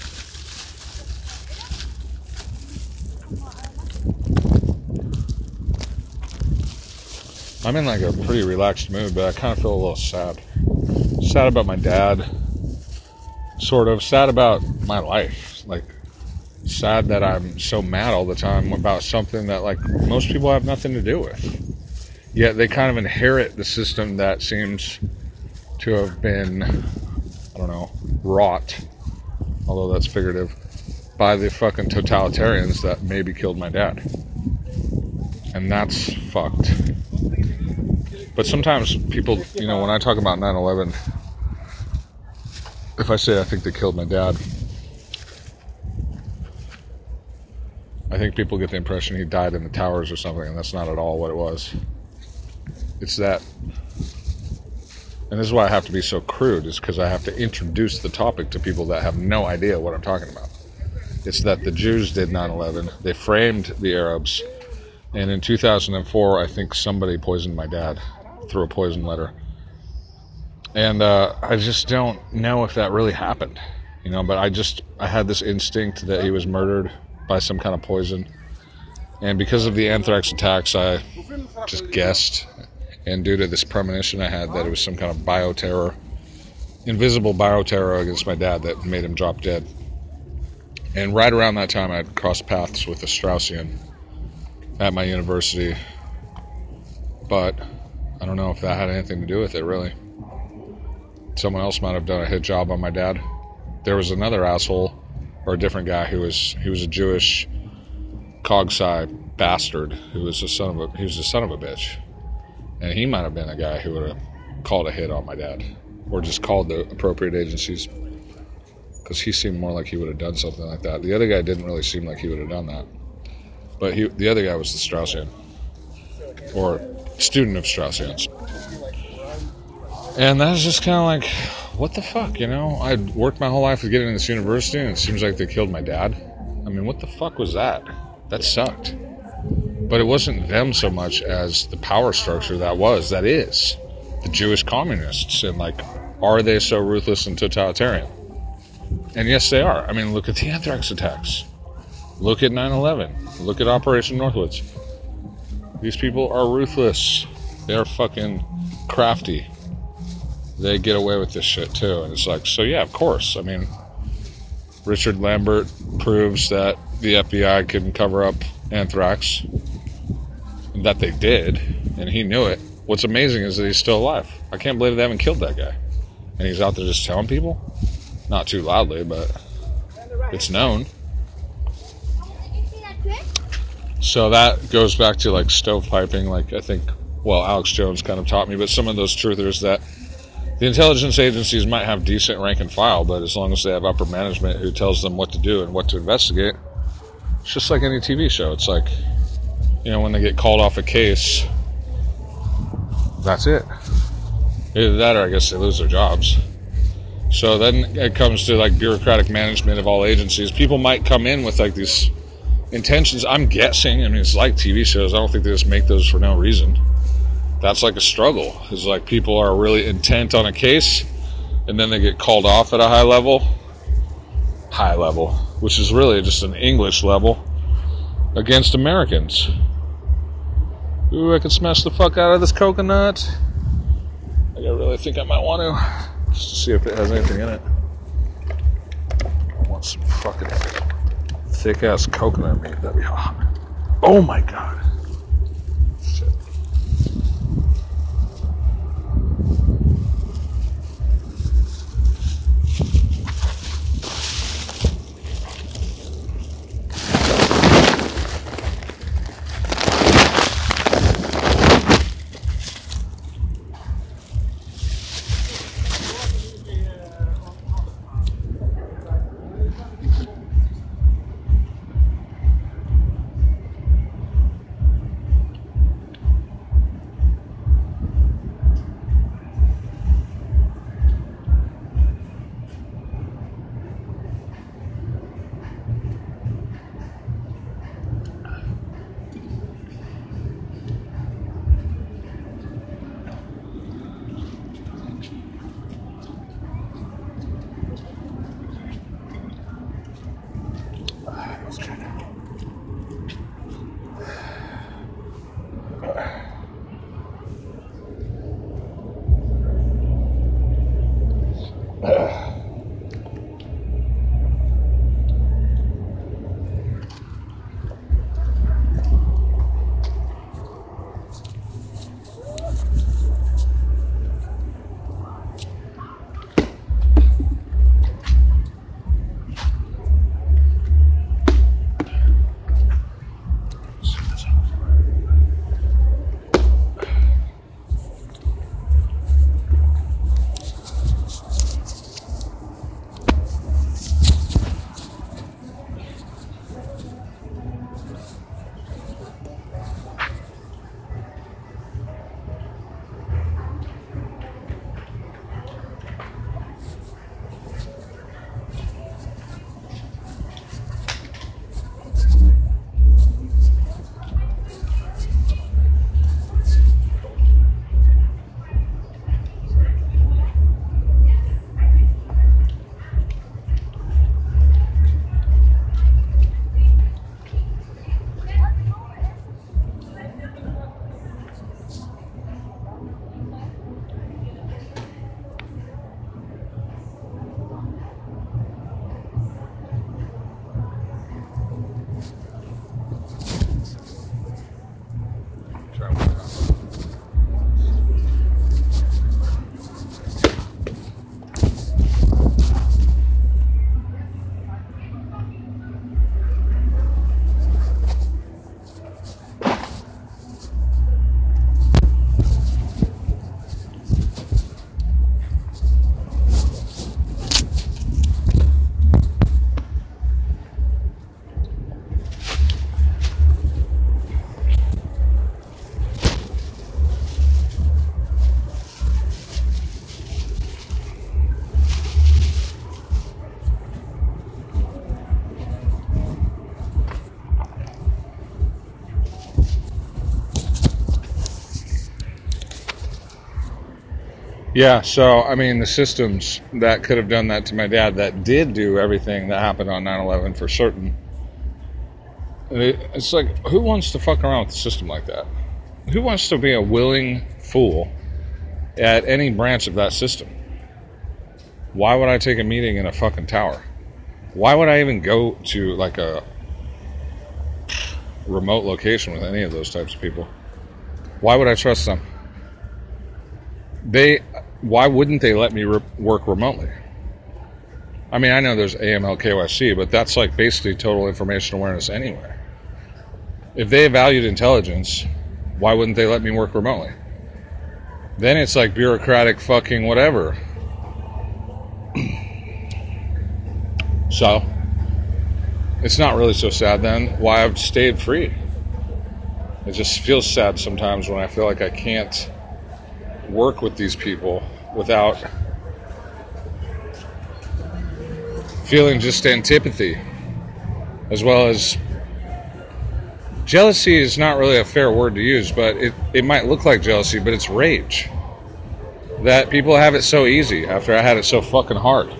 S1: I'm in like a pretty relaxed mood, but I kind of feel a little sad. Sad about my dad. Sort of. Sad about my life. Like, sad that I'm so mad all the time about something that, like, most people have nothing to do with. Yet they kind of inherit the system that seems to have been, I don't know, wrought, although that's figurative, by the fucking totalitarians that maybe killed my dad. And that's fucked. But sometimes people, you know, when I talk about nine eleven, if I say I think they killed my dad, I think people get the impression he died in the towers or something, and that's not at all what it was. It's that, and this is why I have to be so crude, is because I have to introduce the topic to people that have no idea what I'm talking about. It's that the Jews did nine eleven, they framed the Arabs, and in two thousand four, I think somebody poisoned my dad through a poison letter. And uh, I just don't know if that really happened, you know, but I just, I had this instinct that he was murdered by some kind of poison. And because of the anthrax attacks, I just guessed. And due to this premonition I had that it was some kind of bioterror, invisible bioterror against my dad that made him drop dead. And right around that time, I'd crossed paths with a Straussian at my university. But I don't know if that had anything to do with it, really. Someone else might have done a hit job on my dad. There was another asshole, or a different guy, who was he was a Jewish cogsci bastard who was a son of a he was a son of a bitch, and he might have been a guy who would have called a hit on my dad, or just called the appropriate agencies. because he seemed more like he would have done something like that. The other guy didn't really seem like he would have done that. But he, the other guy was the Straussian, or student of Straussians. And that was just kind of like, what the fuck, you know? I'd worked my whole life to get into this university, and it seems like they killed my dad. I mean, what the fuck was that? That sucked. But it wasn't them so much as the power structure that was, that is. The Jewish communists, and like, are they so ruthless and totalitarian? And yes, they are. I mean, look at the anthrax attacks. Look at nine eleven. Look at Operation Northwoods. These people are ruthless. They're fucking crafty. They get away with this shit too. And it's like, so yeah, of course. I mean, Richard Lambert proves that the F B I couldn't cover up anthrax. That they did. And he knew it. What's amazing is that he's still alive. I can't believe they haven't killed that guy. And he's out there just telling people. Not too loudly, but it's known. So that goes back to like stovepiping. Like I think, well, Alex Jones kind of taught me, but some of those truthers that the intelligence agencies might have decent rank and file, but as long as they have upper management who tells them what to do and what to investigate, it's just like any T V show. It's like, you know, when they get called off a case, that's it. Either that or I guess they lose their jobs. So then it comes to like bureaucratic management of all agencies. People might come in with like these intentions, I'm guessing. I mean, it's like T V shows. I don't think they just make those for no reason. That's like a struggle. It's like people are really intent on a case, and then they get called off at a high level. High level, which is really just an English level against Americans. Ooh, I could smash the fuck out of this coconut. I really think I might want to, just to see if it has anything in it. I want some fucking thick ass coconut meat. That'd be hot. Oh my god. Shit. Yeah, so I mean, the systems that could have done that to my dad, that did do everything that happened on nine eleven for certain. It's like, who wants to fuck around with a system like that? Who wants to be a willing fool at any branch of that system? Why would I take a meeting in a fucking tower? Why would I even go to like a remote location with any of those types of people? Why would I trust them? They, why wouldn't they let me re- work remotely? I mean, I know there's A M L K Y C, but that's like basically total information awareness anyway. If they valued intelligence, why wouldn't they let me work remotely? Then it's like bureaucratic fucking whatever. So, it's not really so sad then why I've stayed free. It just feels sad sometimes when I feel like I can't work with these people without feeling just antipathy, as well as jealousy is not really a fair word to use, but it, it might look like jealousy, but it's rage. That people have it so easy after I had it so fucking hard.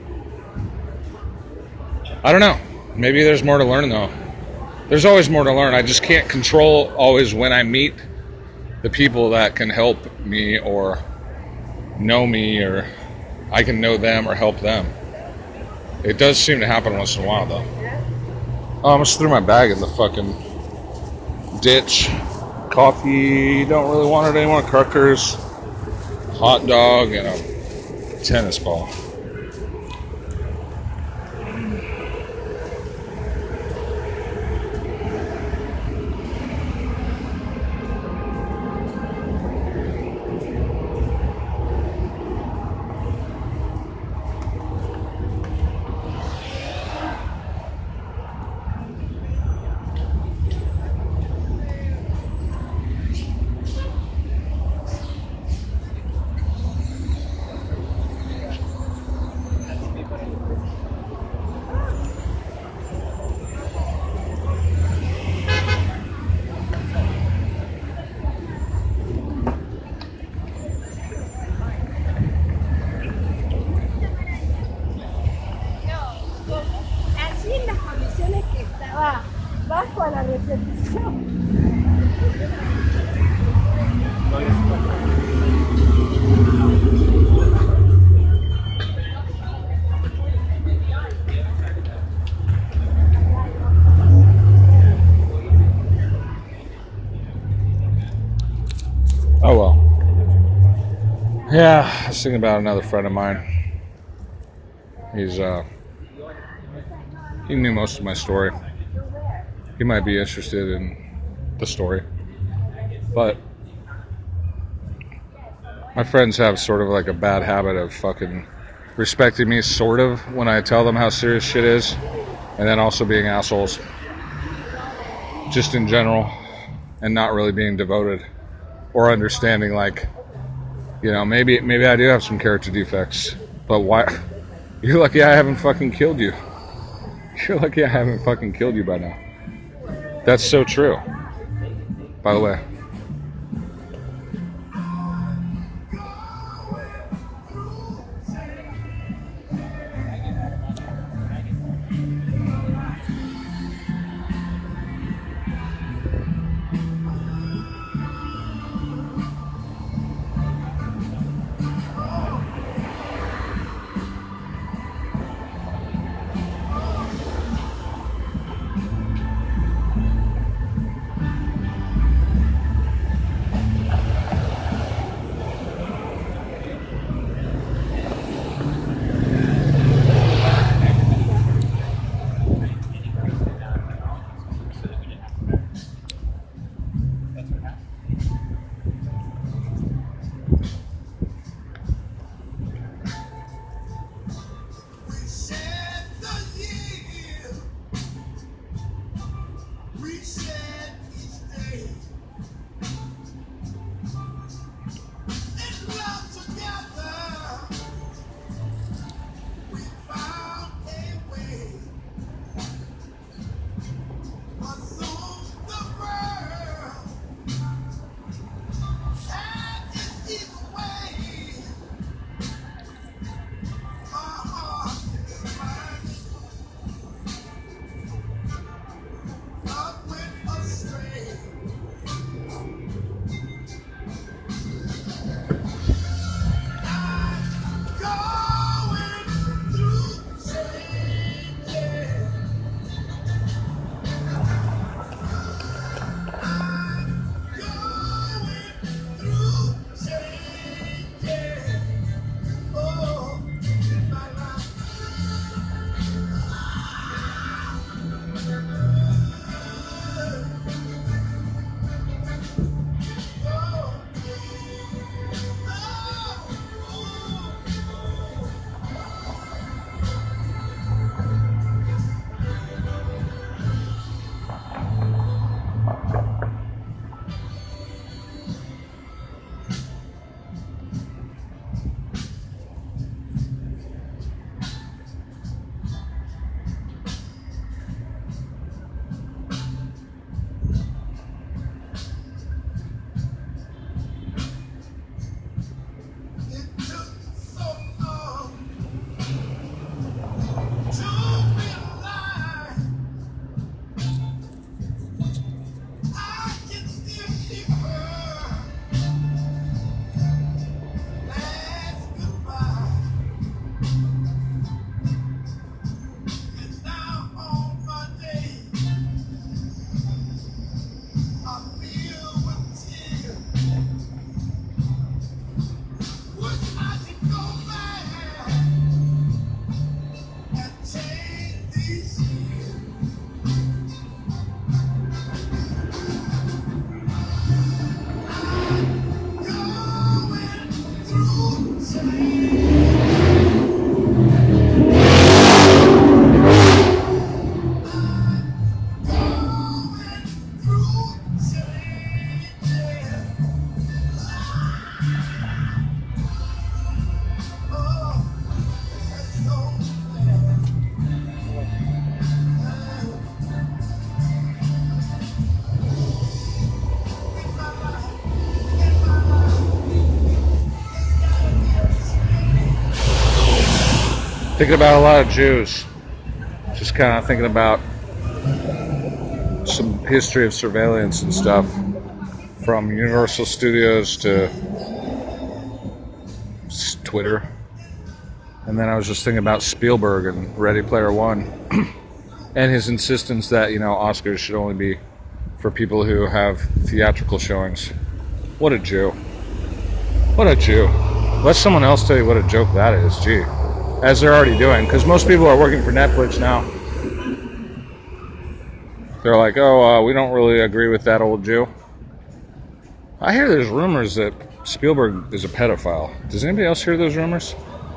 S1: I don't know. Maybe there's more to learn, though. There's always more to learn. I just can't control always when I meet the people that can help me or know me, or I can know them or help them. It does seem to happen once in a while, though. Oh, I almost threw my bag in the fucking ditch. Coffee, don't really want it anymore. Crackers, hot dog, and a tennis ball.
S2: Así en las condiciones que estaba bajo a la recepción.
S1: Oh well. Yeah, I was thinking about another friend of mine. He's uh he knew most of my story. He might be interested in the story. But my friends have sort of like a bad habit of fucking respecting me sort of when I tell them how serious shit is, and then also being assholes just in general, and not really being devoted or understanding, like, you know, maybe maybe I do have some character defects, but why? You're lucky I haven't fucking killed you. You're lucky I haven't fucking killed you by now. That's so true. By the way. Thinking about a lot of Jews. Just kind of thinking about some history of surveillance and stuff, from Universal Studios to Twitter. And then I was just thinking about Spielberg and Ready Player One and his insistence that, you know, Oscars should only be for people who have theatrical showings. What a Jew. What a Jew. Let someone else tell you what a joke that is, gee. As they're already doing, because most people are working for Netflix now. They're like, oh, uh, we don't really agree with that old Jew. I hear there's rumors that Spielberg is a pedophile. Does anybody else hear those rumors?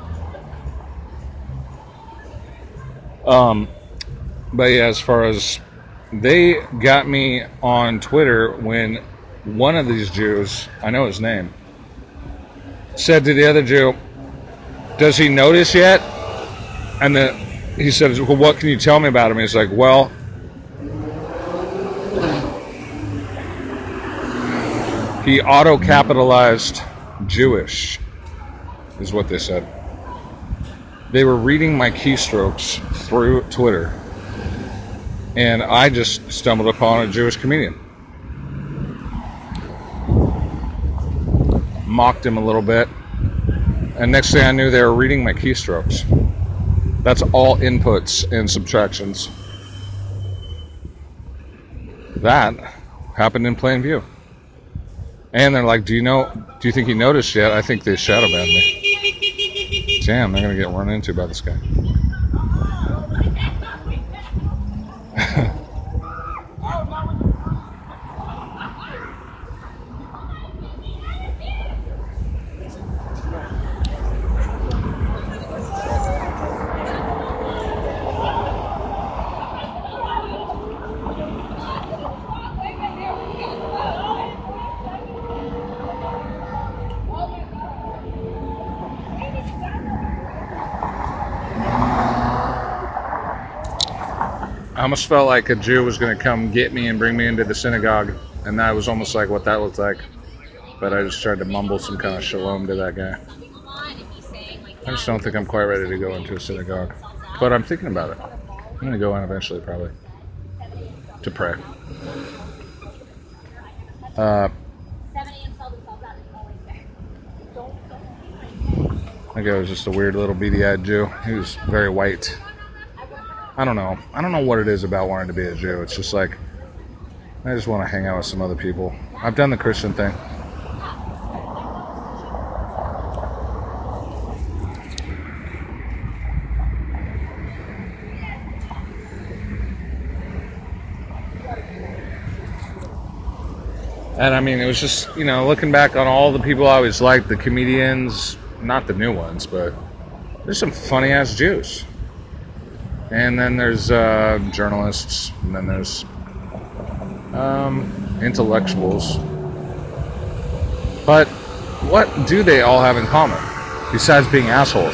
S1: Um, but yeah, as far as they got me on Twitter when one of these Jews, I know his name, said to the other Jew, does he notice yet? And then he said, well, what can you tell me about him? He's like, well, he auto-capitalized Jewish, is what they said. They were reading my keystrokes through Twitter, and I just stumbled upon a Jewish comedian. Mocked him a little bit, and next thing I knew, they were reading my keystrokes. That's all inputs and subtractions. That happened in plain view. And they're like, do you know, do you think he noticed yet? I think they shadow banned me. Damn, they're going to get run into by this guy. I almost felt like a Jew was going to come get me and bring me into the synagogue, and that was almost like what that looked like. But I just tried to mumble some kind of shalom to that guy. I just don't think I'm quite ready to go into a synagogue. But I'm thinking about it. I'm going to go in eventually, probably. To pray. Uh, I think it was just a weird little beady-eyed Jew. He was very white. I don't know. I don't know what it is about wanting to be a Jew. It's just like, I just want to hang out with some other people. I've done the Christian thing. And I mean, it was just, you know, looking back on all the people I always liked, the comedians, not the new ones, but there's some funny ass Jews. And then there's uh, journalists, and then there's um, intellectuals. But what do they all have in common, besides being assholes?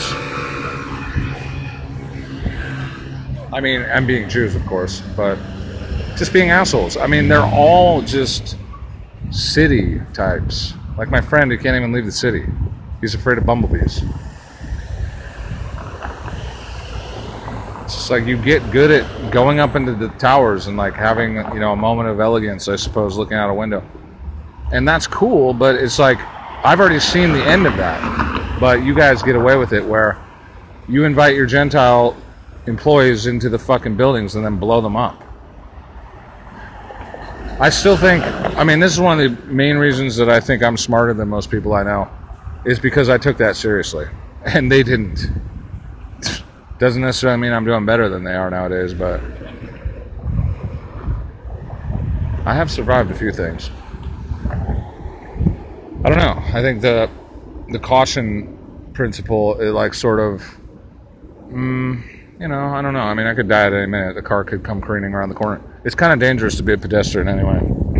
S1: I mean, and being Jews, of course, but just being assholes. I mean, they're all just city types. Like my friend who can't even leave the city. He's afraid of bumblebees. It's just like you get good at going up into the towers and like having, you know, a moment of elegance, I suppose, looking out a window. And that's cool, but it's like, I've already seen the end of that. But you guys get away with it where you invite your Gentile employees into the fucking buildings and then blow them up. I still think, I mean, this is one of the main reasons that I think I'm smarter than most people I know, is because I took that seriously. And they didn't. Doesn't necessarily mean I'm doing better than they are nowadays, but I have survived a few things. I don't know. I think the the caution principle, it like sort of, mm, you know, I don't know. I mean, I could die at any minute. The car could come careening around the corner. It's kind of dangerous to be a pedestrian anyway.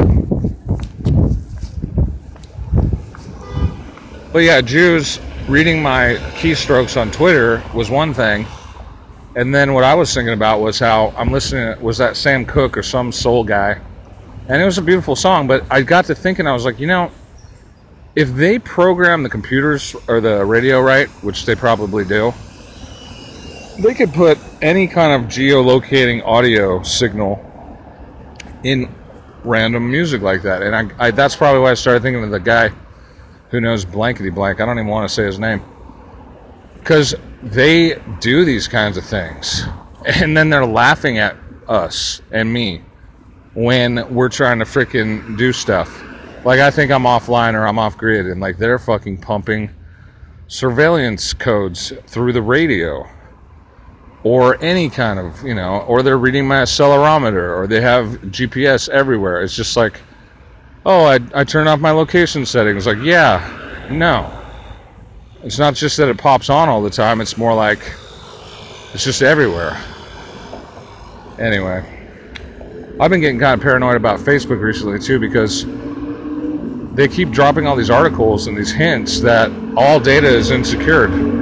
S1: But yeah, Jews reading my keystrokes on Twitter was one thing. And then what I was thinking about was how I'm listening, was that Sam Cooke or some soul guy. And it was a beautiful song, but I got to thinking, I was like, you know, if they program the computers or the radio right, which they probably do, they could put any kind of geolocating audio signal in random music like that. And I, I that's probably why I started thinking of the guy who knows blankety blank. I don't even want to say his name. Because they do these kinds of things. And then they're laughing at us and me when we're trying to freaking do stuff. Like, I think I'm offline or I'm off grid, and like they're fucking pumping surveillance codes through the radio. Or any kind of, you know, or they're reading my accelerometer, or they have G P S everywhere. It's just like, oh, I, I turned off my location settings. Like, yeah, no. It's not just that it pops on all the time. It's more like it's just everywhere. Anyway, I've been getting kind of paranoid about Facebook recently, too, because they keep dropping all these articles and these hints that all data is insecured.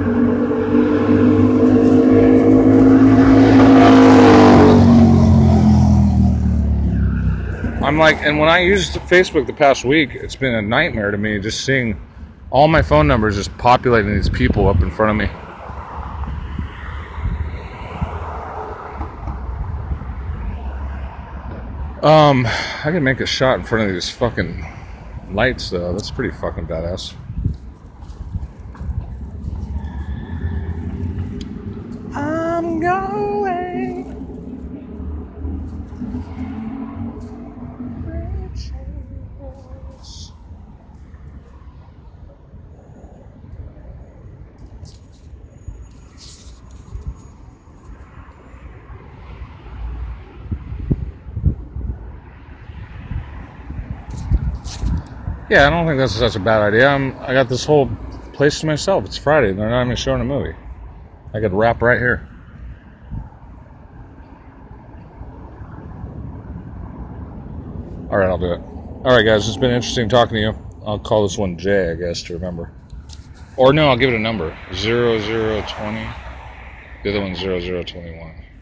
S1: I'm like, and when I used Facebook the past week, it's been a nightmare to me just seeing all my phone numbers just populating these people up in front of me. Um, I can make a shot in front of these fucking lights, though. That's pretty fucking badass. I'm going. Yeah, I don't think that's such a bad idea. I'm, I got this whole place to myself. It's Friday. They're not even showing a movie. I could rap right here. All right, I'll do it. All right, guys, it's been interesting talking to you. I'll call this one J, I guess, to remember. Or no, I'll give it a number. zero zero twenty. The other one's zero zero twenty-one.